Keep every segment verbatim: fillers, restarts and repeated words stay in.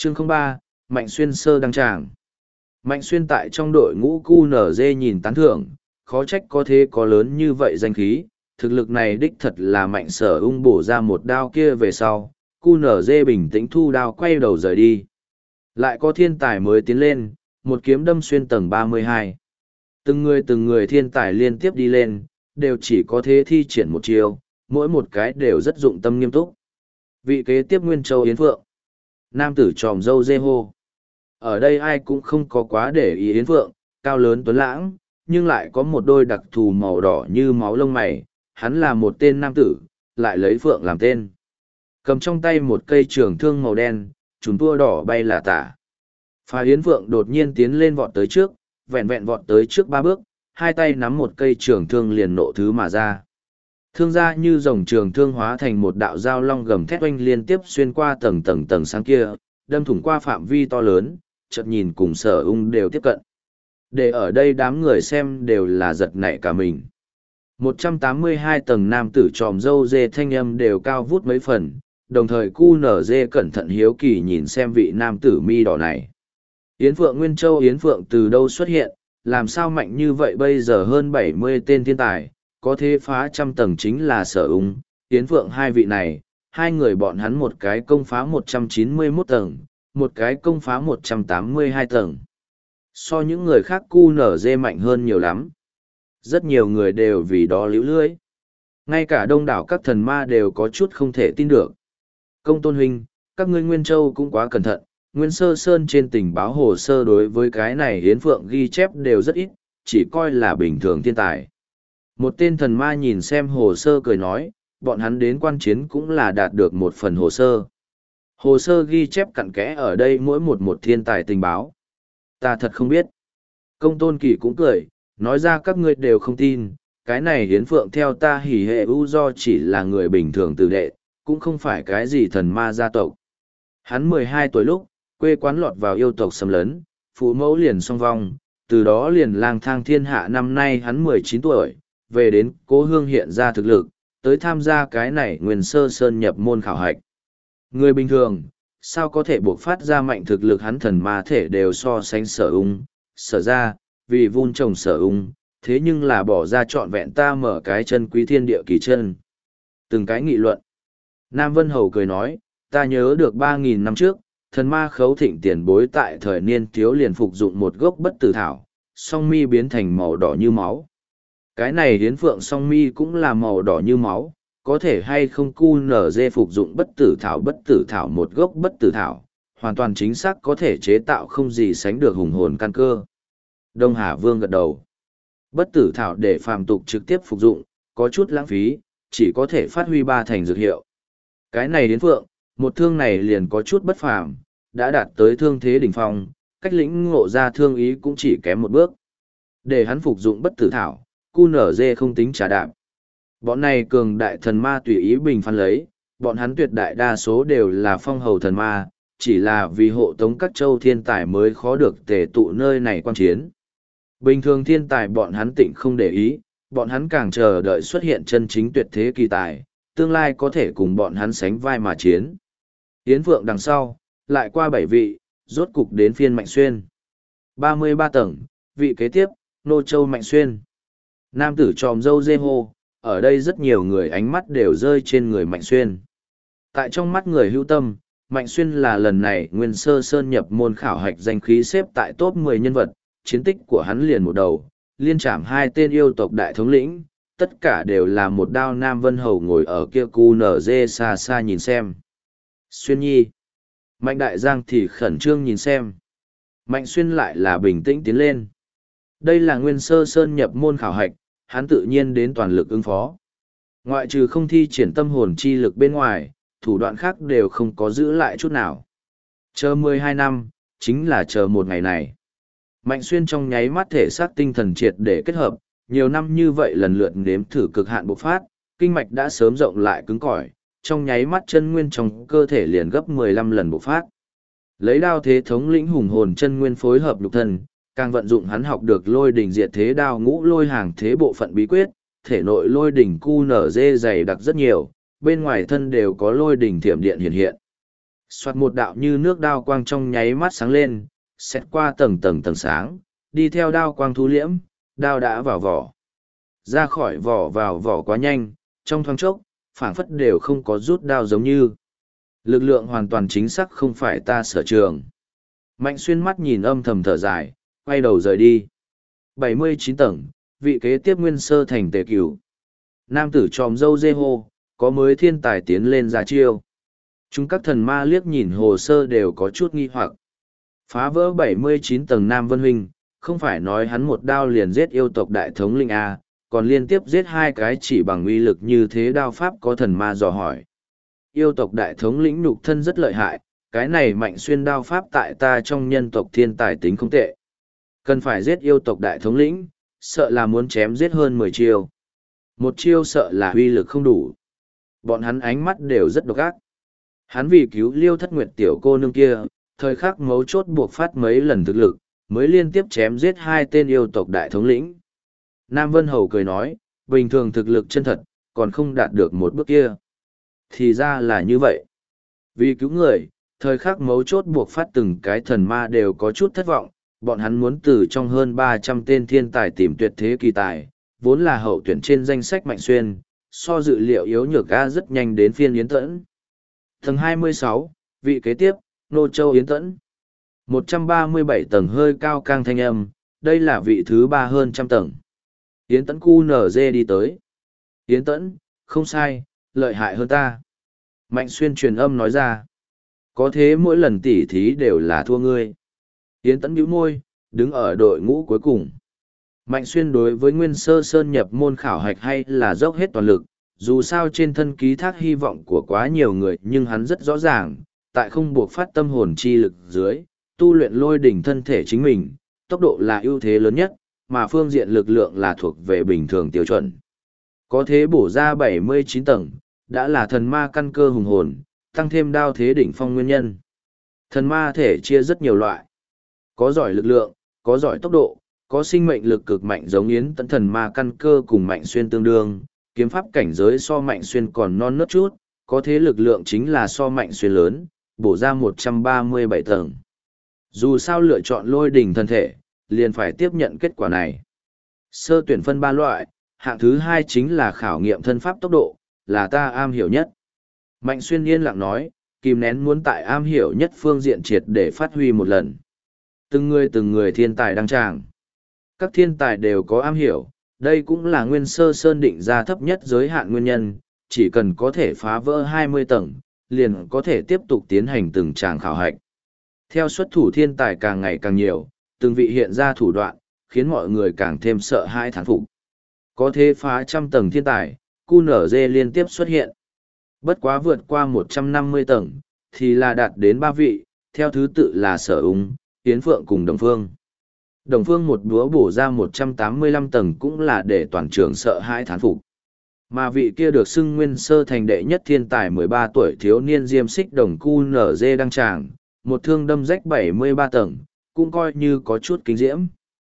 Chương không ba, Mạnh Xuyên sơ đăng tràng. Mạnh Xuyên tại trong đội ngũ cu nở dê nhìn tán thưởng, khó trách có thế có lớn như vậy danh khí, thực lực này đích thật là Mạnh Sở ung bổ ra một đao kia về sau, cu nở dê bình tĩnh thu đao quay đầu rời đi. Lại có thiên tài mới tiến lên, một kiếm đâm xuyên tầng ba mươi hai. Từng người từng người thiên tài liên tiếp đi lên, đều chỉ có thế thi triển một chiêu, mỗi một cái đều rất dụng tâm nghiêm túc. Vị kế tiếp Nguyên Châu Yến Phượng. Nam tử tròm dâu dê hô. Ở đây ai cũng không có quá để ý Yến Phượng, cao lớn tuấn lãng, nhưng lại có một đôi đặc thù màu đỏ như máu lông mày. Hắn là một tên nam tử, lại lấy Phượng làm tên. Cầm trong tay một cây trường thương màu đen, chúng tua đỏ bay là tả. Phá Yến Phượng đột nhiên tiến lên vọt tới trước, vẹn vẹn vọt tới trước ba bước, hai tay nắm một cây trường thương liền nộ thứ mà ra. Thương ra như dòng trường thương hóa thành một đạo dao long gầm thét oanh liên tiếp xuyên qua tầng tầng tầng sáng kia, đâm thủng qua phạm vi to lớn, chợt nhìn cùng Sở Ung đều tiếp cận. Để ở đây đám người xem đều là giật nảy cả mình. một trăm tám mươi hai tầng nam tử tròm dâu dê thanh âm đều cao vút mấy phần, đồng thời cu nở dê cẩn thận hiếu kỳ nhìn xem vị nam tử mi đỏ này. Yến Phượng Nguyên Châu Yến Phượng từ đâu xuất hiện, làm sao mạnh như vậy bây giờ hơn bảy mươi tên thiên tài, có thế phá trăm tầng chính là Sở Ung, Yến Phượng hai vị này, hai người bọn hắn một cái công phá một trăm chín mươi mốt tầng, một cái công phá một trăm tám mươi hai tầng. So những người khác cu nở dê mạnh hơn nhiều lắm. Rất nhiều người đều vì đó líu lưỡi. Ngay cả đông đảo các thần ma đều có chút không thể tin được. Công tôn huynh, các ngươi Nguyên Châu cũng quá cẩn thận, Nguyên Sơ Sơn trên tình báo hồ sơ đối với cái này Yến Phượng ghi chép đều rất ít, chỉ coi là bình thường thiên tài. Một tên thần ma nhìn xem hồ sơ cười nói, bọn hắn đến quan chiến cũng là đạt được một phần hồ sơ. Hồ sơ ghi chép cặn kẽ ở đây mỗi một một thiên tài tình báo. Ta thật không biết. Công tôn kỳ cũng cười, nói ra các ngươi đều không tin, cái này Yến Phượng theo ta hỉ hệ u do chỉ là người bình thường tử đệ, cũng không phải cái gì thần ma gia tộc. Hắn mười hai tuổi lúc, quê quán lọt vào yêu tộc xâm lấn, phụ mẫu liền song vong, từ đó liền lang thang thiên hạ năm nay hắn mười chín tuổi, về đến cố hương hiện ra thực lực, tới tham gia cái này Nguyên Sơ Sơn nhập môn khảo hạch. Người bình thường, sao có thể buộc phát ra mạnh thực lực hắn thần ma thể đều so sánh Sở Ung, Sở ra, vì vun trồng Sở Ung, thế nhưng là bỏ ra trọn vẹn ta mở cái chân quý thiên địa kỳ chân. Từng cái nghị luận. Nam Vân Hầu cười nói, ta nhớ được ba nghìn năm trước, thần ma khấu thịnh tiền bối tại thời niên thiếu liền phục dụng một gốc bất tử thảo, song mi biến thành màu đỏ như máu. Cái này Yến Phượng song mi cũng là màu đỏ như máu, có thể hay không cu nở dê phục dụng bất tử thảo bất tử thảo một gốc bất tử thảo, hoàn toàn chính xác có thể chế tạo không gì sánh được hùng hồn căn cơ. Đông Hà Vương gật đầu. Bất tử thảo để phàm tục trực tiếp phục dụng, có chút lãng phí, chỉ có thể phát huy ba thành dược hiệu. Cái này Yến Phượng, một thương này liền có chút bất phàm, đã đạt tới thương thế đỉnh phong, cách lĩnh ngộ ra thương ý cũng chỉ kém một bước. Để hắn phục dụng bất tử thảo, cu nở dê không tính trả đạm. Bọn này cường đại thần ma tùy ý bình phán lấy, bọn hắn tuyệt đại đa số đều là phong hầu thần ma, chỉ là vì hộ tống các châu thiên tài mới khó được tề tụ nơi này quan chiến. Bình thường thiên tài bọn hắn tịnh không để ý, bọn hắn càng chờ đợi xuất hiện chân chính tuyệt thế kỳ tài, tương lai có thể cùng bọn hắn sánh vai mà chiến. Yến Phượng đằng sau, lại qua bảy vị, rốt cục đến phiên Mạnh Xuyên. ba mươi ba tầng, vị kế tiếp, Nô Châu Mạnh Xuyên. Nam tử tròm dâu dê hô, ở đây rất nhiều người ánh mắt đều rơi trên người Mạnh Xuyên. Tại trong mắt người hữu tâm, Mạnh Xuyên là lần này Nguyên Sơ Sơn nhập môn khảo hạch danh khí xếp tại top mười nhân vật, chiến tích của hắn liền một đầu, liên trảm hai tên yêu tộc đại thống lĩnh, tất cả đều là một đao Nam Vân Hầu ngồi ở kia cu nở dê xa xa nhìn xem. Xuyên nhi. Mạnh Đại Giang thì khẩn trương nhìn xem. Mạnh Xuyên lại là bình tĩnh tiến lên. Đây là Nguyên Sơ Sơn nhập môn khảo hạch, hắn tự nhiên đến toàn lực ứng phó. Ngoại trừ không thi triển tâm hồn chi lực bên ngoài, thủ đoạn khác đều không có giữ lại chút nào. Chờ mười hai năm, chính là chờ một ngày này. Mạnh Xuyên trong nháy mắt thể xác tinh thần triệt để kết hợp, nhiều năm như vậy lần lượt nếm thử cực hạn bộc phát, kinh mạch đã sớm rộng lại cứng cỏi, trong nháy mắt chân nguyên trong cơ thể liền gấp mười lăm lần bộc phát. Lấy đao thế thống lĩnh hùng hồn chân nguyên phối hợp nhục thân, càng vận dụng hắn học được lôi đỉnh diệt thế đao ngũ lôi hàng thế bộ phận bí quyết, thể nội lôi đỉnh cu nở dê dày đặc rất nhiều, bên ngoài thân đều có lôi đỉnh thiểm điện hiện hiện. Soạt một đạo như nước đao quang trong nháy mắt sáng lên, xét qua tầng tầng tầng sáng, đi theo đao quang thu liễm, đao đã vào vỏ. Ra khỏi vỏ vào vỏ quá nhanh, trong thoáng chốc, phảng phất đều không có rút đao giống như. Lực lượng hoàn toàn chính xác không phải ta sở trường. Mạnh Xuyên mắt nhìn âm thầm thở dài, quay đầu rời đi. bảy mươi chín tầng, vị kế tiếp Nguyên Sơ thành Tề Cửu. Nam tử tròm dâu dê hô, có mới thiên tài tiến lên ra chiêu. Chúng các thần ma liếc nhìn hồ sơ đều có chút nghi hoặc. Phá vỡ bảy mươi chín tầng Nam Vân Huynh, không phải nói hắn một đao liền giết yêu tộc đại thống linh A, còn liên tiếp giết hai cái chỉ bằng uy lực như thế đao pháp, có thần ma dò hỏi. Yêu tộc đại thống lĩnh nhục thân rất lợi hại, cái này Mạnh Xuyên đao pháp tại ta trong nhân tộc thiên tài tính không tệ. Cần phải giết yêu tộc đại thống lĩnh, sợ là muốn chém giết hơn mười chiêu. Một chiêu sợ là uy lực không đủ. Bọn hắn ánh mắt đều rất độc ác. Hắn vì cứu Liêu Thất Nguyệt tiểu cô nương kia, thời khắc mấu chốt buộc phát mấy lần thực lực, mới liên tiếp chém giết hai tên yêu tộc đại thống lĩnh. Nam Vân Hầu cười nói, bình thường thực lực chân thật, còn không đạt được một bước kia. Thì ra là như vậy. Vì cứu người, thời khắc mấu chốt buộc phát từng cái thần ma đều có chút thất vọng, bọn hắn muốn từ trong hơn ba trăm tên thiên tài tìm tuyệt thế kỳ tài, vốn là hậu tuyển trên danh sách Mạnh Xuyên, so dự liệu yếu nhược A rất nhanh đến phiên Yến Tẫn. Tầng hai mươi sáu, vị kế tiếp, Nô Châu Yến Tẫn. một trăm ba mươi bảy tầng hơi cao cang thanh âm, đây là vị thứ ba hơn trăm tầng. Yến Tẫn cu nở dê đi tới. Yến Tẫn, không sai, lợi hại hơn ta. Mạnh Xuyên truyền âm nói ra. Có thế mỗi lần tỉ thí đều là thua ngươi. Yến Tẫn bĩu môi, đứng ở đội ngũ cuối cùng. Mạnh Xuyên đối với Nguyên Sơ Sơn nhập môn khảo hạch hay là dốc hết toàn lực, dù sao trên thân ký thác hy vọng của quá nhiều người, nhưng hắn rất rõ ràng, tại không buộc phát tâm hồn chi lực dưới, tu luyện lôi đỉnh thân thể chính mình, tốc độ là ưu thế lớn nhất, mà phương diện lực lượng là thuộc về bình thường tiêu chuẩn. Có thế bổ ra bảy mươi chín tầng, đã là thần ma căn cơ hùng hồn, tăng thêm đao thế đỉnh phong nguyên nhân. Thần ma thể chia rất nhiều loại. Có giỏi lực lượng, có giỏi tốc độ, có sinh mệnh lực cực mạnh giống Yến Tẫn thần ma căn cơ cùng Mạnh Xuyên tương đương, kiếm pháp cảnh giới so Mạnh Xuyên còn non nớt chút, có thế lực lượng chính là so Mạnh Xuyên lớn, bổ ra một trăm ba mươi bảy tầng. Dù sao lựa chọn lôi đỉnh thân thể, liền phải tiếp nhận kết quả này. Sơ tuyển phân ba loại, hạng thứ hai chính là khảo nghiệm thân pháp tốc độ, là ta am hiểu nhất. Mạnh Xuyên yên lặng nói, kìm nén muốn tại am hiểu nhất phương diện triệt để phát huy một lần. Từng người từng người thiên tài đăng tràng. Các thiên tài đều có am hiểu, đây cũng là Nguyên Sơ Sơn định ra thấp nhất giới hạn nguyên nhân, chỉ cần có thể phá vỡ hai mươi tầng, liền có thể tiếp tục tiến hành từng tràng khảo hạch. Theo xuất thủ thiên tài càng ngày càng nhiều, từng vị hiện ra thủ đoạn, khiến mọi người càng thêm sợ hãi thán phục. Có thế phá trăm tầng thiên tài, cu nở dê liên tiếp xuất hiện. Bất quá vượt qua một trăm năm mươi tầng, thì là đạt đến ba vị, theo thứ tự là Sở Úng, Yến Phượng cùng Đồng Phương. Đồng Phương một búa bổ ra một trăm tám mươi lăm tầng cũng là để toàn trường sợ hãi thán phục. Mà vị kia được xưng Nguyên Sơ thành đệ nhất thiên tài mười ba tuổi thiếu niên Diêm Xích Đồng cu nở dê đăng tràng, một thương đâm rách bảy mươi ba tầng, cũng coi như có chút kinh diễm.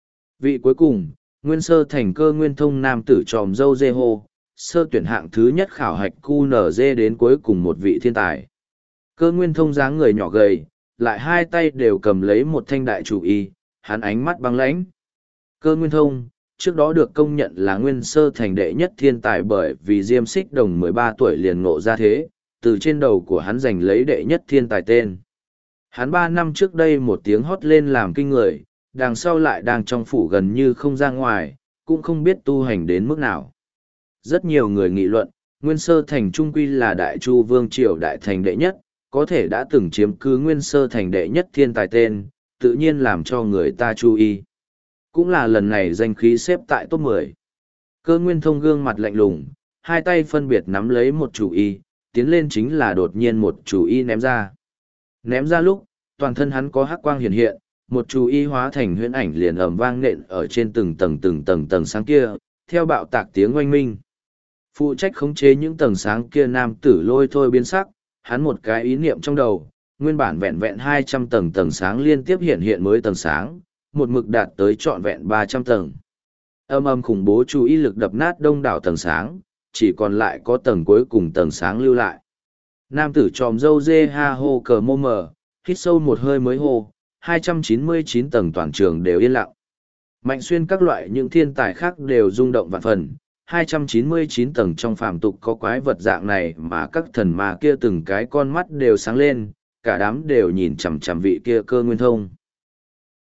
Vị cuối cùng, Nguyên Sơ thành Cơ Nguyên Thông nam tử tròm dâu dê hô, sơ tuyển hạng thứ nhất khảo hạch cu nở dê đến cuối cùng một vị thiên tài. Cơ Nguyên Thông dáng người nhỏ gầy, lại hai tay đều cầm lấy một thanh đại chủ y, hắn ánh mắt băng lãnh. Cơ Nguyên Thông, trước đó được công nhận là Nguyên Sơ thành đệ nhất thiên tài bởi vì Diêm Xích Đồng mười ba tuổi liền ngộ ra thế, từ trên đầu của hắn giành lấy đệ nhất thiên tài tên. Hắn ba năm trước đây một tiếng hót lên làm kinh người, đằng sau lại đang trong phủ gần như không ra ngoài, cũng không biết tu hành đến mức nào. Rất nhiều người nghị luận, Nguyên Sơ thành trung quy là Đại Chu Vương triều đại thành đệ nhất, có thể đã từng chiếm cứ Nguyên Sơ thành đệ nhất thiên tài tên, tự nhiên làm cho người ta chú ý. Cũng là lần này danh khí xếp tại top mười. Cơ Nguyên Thông gương mặt lạnh lùng, hai tay phân biệt nắm lấy một chủ y, tiến lên chính là đột nhiên một chủ y ném ra. Ném ra lúc, toàn thân hắn có hắc quang hiện hiện, một chủ y hóa thành huyễn ảnh liền ầm vang nện ở trên từng tầng từng tầng tầng sáng kia, theo bạo tạc tiếng oanh minh. Phụ trách khống chế những tầng sáng kia nam tử lôi thôi biến sắc, hắn một cái ý niệm trong đầu, nguyên bản vẹn vẹn hai trăm tầng tầng sáng liên tiếp hiện hiện mới tầng sáng, một mực đạt tới trọn vẹn ba trăm tầng. Âm âm khủng bố chú ý lực đập nát đông đảo tầng sáng, chỉ còn lại có tầng cuối cùng tầng sáng lưu lại. Nam tử tròm dâu dê ha hô cờ mô mờ, hít sâu một hơi mới hô, hai trăm chín mươi chín tầng toàn trường đều yên lặng. Mạnh Xuyên các loại những thiên tài khác đều rung động vạn phần, hai trăm chín mươi chín tầng trong phàm tục có quái vật dạng này mà các thần ma kia từng cái con mắt đều sáng lên, cả đám đều nhìn chằm chằm vị kia Cơ Nguyên Thông.